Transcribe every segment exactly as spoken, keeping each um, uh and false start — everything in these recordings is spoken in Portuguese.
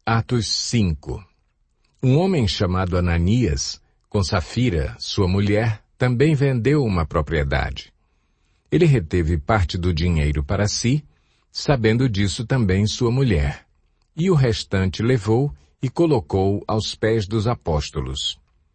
Atos cinco. Um homem chamado Ananias, com Safira, sua mulher, também vendeu uma propriedade. Ele reteve parte do dinheiro para si, sabendo disso também sua mulher, e o restante levou e colocou aos pés dos apóstolos.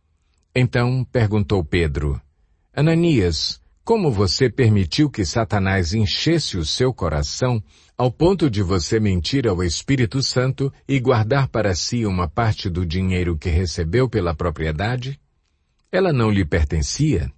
Então perguntou Pedro: Ananias, como você permitiu que Satanás enchesse o seu coração ao ponto de você mentir ao Espírito Santo e guardar para si uma parte do dinheiro que recebeu pela propriedade? Ela não lhe pertencia?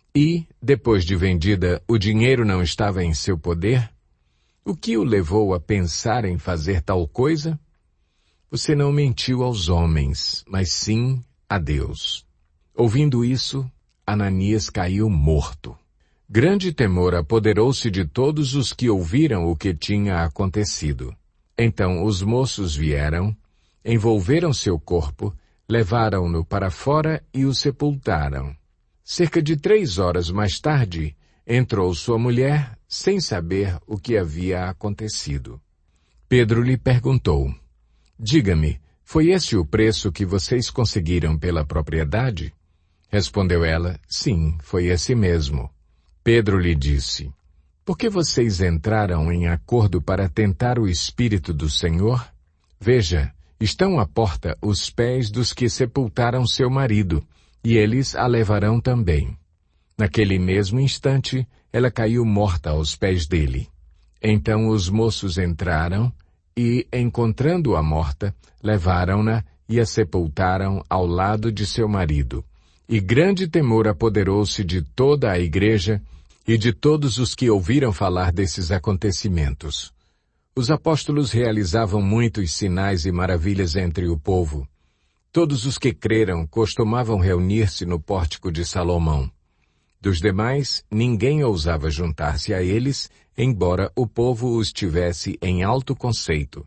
E, depois de vendida, o dinheiro não estava em seu poder? O que o levou a pensar em fazer tal coisa? Você não mentiu aos homens, mas sim a Deus. Ouvindo isso, Ananias caiu morto. Grande temor apoderou-se de todos os que ouviram o que tinha acontecido. Então os moços vieram, envolveram seu corpo, levaram-no para fora e o sepultaram. Cerca de três horas mais tarde, entrou sua mulher, sem saber o que havia acontecido. Pedro lhe perguntou: Diga-me, foi esse o preço que vocês conseguiram pela propriedade? Respondeu ela: Sim, foi esse mesmo. Pedro lhe disse: Por que vocês entraram em acordo para tentar o Espírito do Senhor? Veja, estão à porta os pés dos que sepultaram seu marido, e eles a levarão também. Naquele mesmo instante, ela caiu morta aos pés dele. Então os moços entraram e, encontrando-a morta, levaram-na e a sepultaram ao lado de seu marido. E grande temor apoderou-se de toda a igreja e de todos os que ouviram falar desses acontecimentos. Os apóstolos realizavam muitos sinais e maravilhas entre o povo. Todos os que creram costumavam reunir-se no pórtico de Salomão. Dos demais, ninguém ousava juntar-se a eles, embora o povo os tivesse em alto conceito.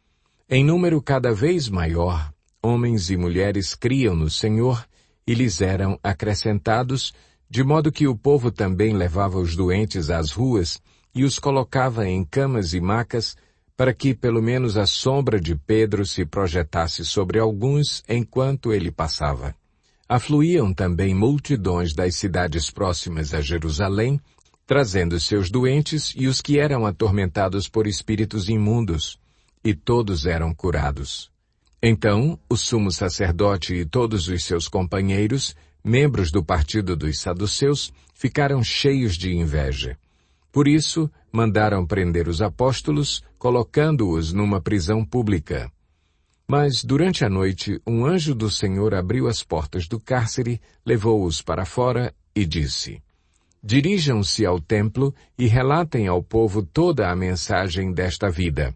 Em número cada vez maior, homens e mulheres criam no Senhor e lhes eram acrescentados, de modo que o povo também levava os doentes às ruas e os colocava em camas e macas, para que pelo menos a sombra de Pedro se projetasse sobre alguns enquanto ele passava. Afluíam também multidões das cidades próximas a Jerusalém, trazendo seus doentes e os que eram atormentados por espíritos imundos, e todos eram curados. Então, o sumo sacerdote e todos os seus companheiros, membros do partido dos saduceus, ficaram cheios de inveja. Por isso, mandaram prender os apóstolos, colocando-os numa prisão pública. Mas, durante a noite, um anjo do Senhor abriu as portas do cárcere, levou-os para fora e disse: Dirijam-se ao templo e relatem ao povo toda a mensagem desta vida.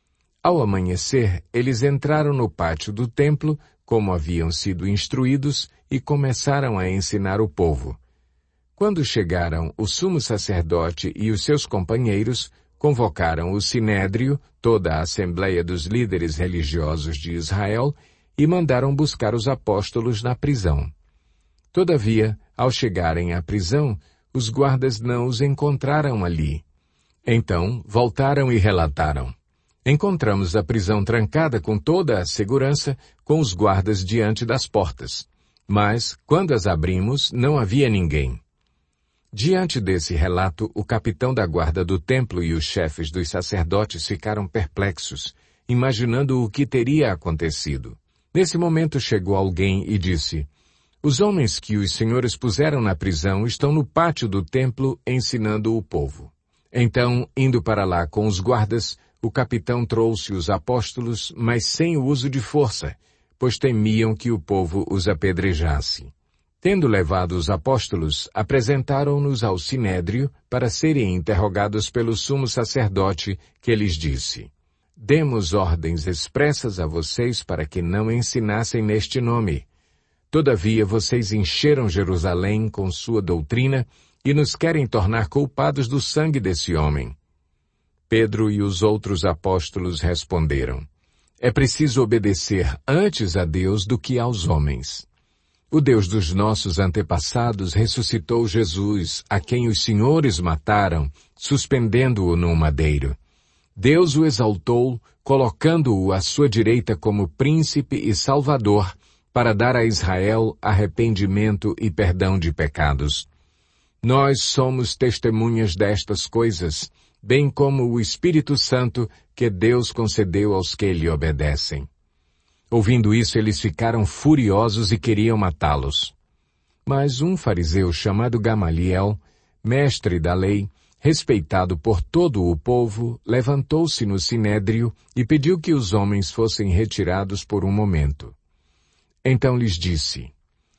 Ao amanhecer, eles entraram no pátio do templo, como haviam sido instruídos, e começaram a ensinar o povo. Quando chegaram, o sumo sacerdote e os seus companheiros convocaram o sinédrio, toda a assembleia dos líderes religiosos de Israel, e mandaram buscar os apóstolos na prisão. Todavia, ao chegarem à prisão, os guardas não os encontraram ali. Então, voltaram e relataram: Encontramos a prisão trancada com toda a segurança, com os guardas diante das portas. Mas, quando as abrimos, não havia ninguém. Diante desse relato, o capitão da guarda do templo e os chefes dos sacerdotes ficaram perplexos, imaginando o que teria acontecido. Nesse momento chegou alguém e disse: Os homens que os senhores puseram na prisão estão no pátio do templo ensinando o povo. Então, indo para lá com os guardas, o capitão trouxe os apóstolos, mas sem o uso de força, pois temiam que o povo os apedrejasse. Tendo levado os apóstolos, apresentaram-nos ao sinédrio para serem interrogados pelo sumo sacerdote, que lhes disse: Demos ordens expressas a vocês para que não ensinassem neste nome. Todavia vocês encheram Jerusalém com sua doutrina e nos querem tornar culpados do sangue desse homem. Pedro e os outros apóstolos responderam: É preciso obedecer antes a Deus do que aos homens. O Deus dos nossos antepassados ressuscitou Jesus, a quem os senhores mataram, suspendendo-o num madeiro. Deus o exaltou, colocando-o à sua direita como príncipe e salvador, para dar a Israel arrependimento e perdão de pecados. Nós somos testemunhas destas coisas, bem como o Espírito Santo que Deus concedeu aos que lhe obedecem. Ouvindo isso, eles ficaram furiosos e queriam matá-los. Mas um fariseu chamado Gamaliel, mestre da lei, respeitado por todo o povo, levantou-se no sinédrio e pediu que os homens fossem retirados por um momento. Então lhes disse: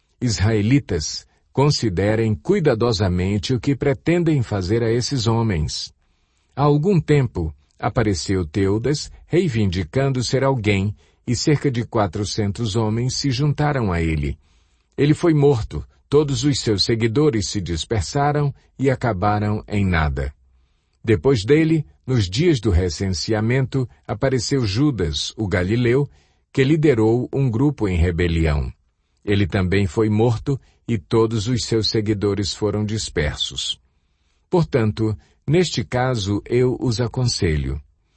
Israelitas, considerem cuidadosamente o que pretendem fazer a esses homens. Há algum tempo, apareceu Teudas, reivindicando ser alguém, e cerca de quatrocentos homens se juntaram a ele. Ele foi morto, todos os seus seguidores se dispersaram e acabaram em nada. Depois dele, nos dias do recenseamento, apareceu Judas, o galileu, que liderou um grupo em rebelião. Ele também foi morto e todos os seus seguidores foram dispersos. Portanto, neste caso eu os aconselho.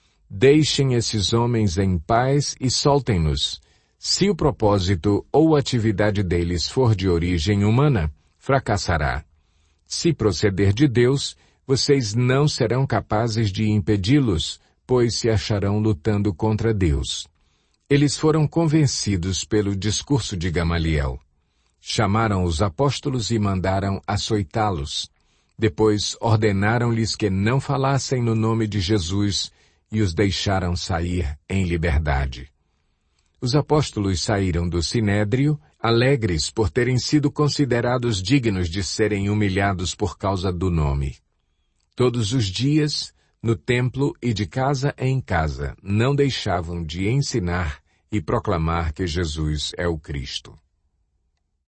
Deixem esses homens em paz e soltem-nos. Se o propósito ou atividade deles for de origem humana, fracassará. Se proceder de Deus, vocês não serão capazes de impedi-los, pois se acharão lutando contra Deus. Eles foram convencidos pelo discurso de Gamaliel. Chamaram os apóstolos e mandaram açoitá-los. Depois ordenaram-lhes que não falassem no nome de Jesus e os deixaram sair em liberdade. Os apóstolos saíram do sinédrio, alegres por terem sido considerados dignos de serem humilhados por causa do nome. Todos os dias, no templo e de casa em casa, não deixavam de ensinar e proclamar que Jesus é o Cristo.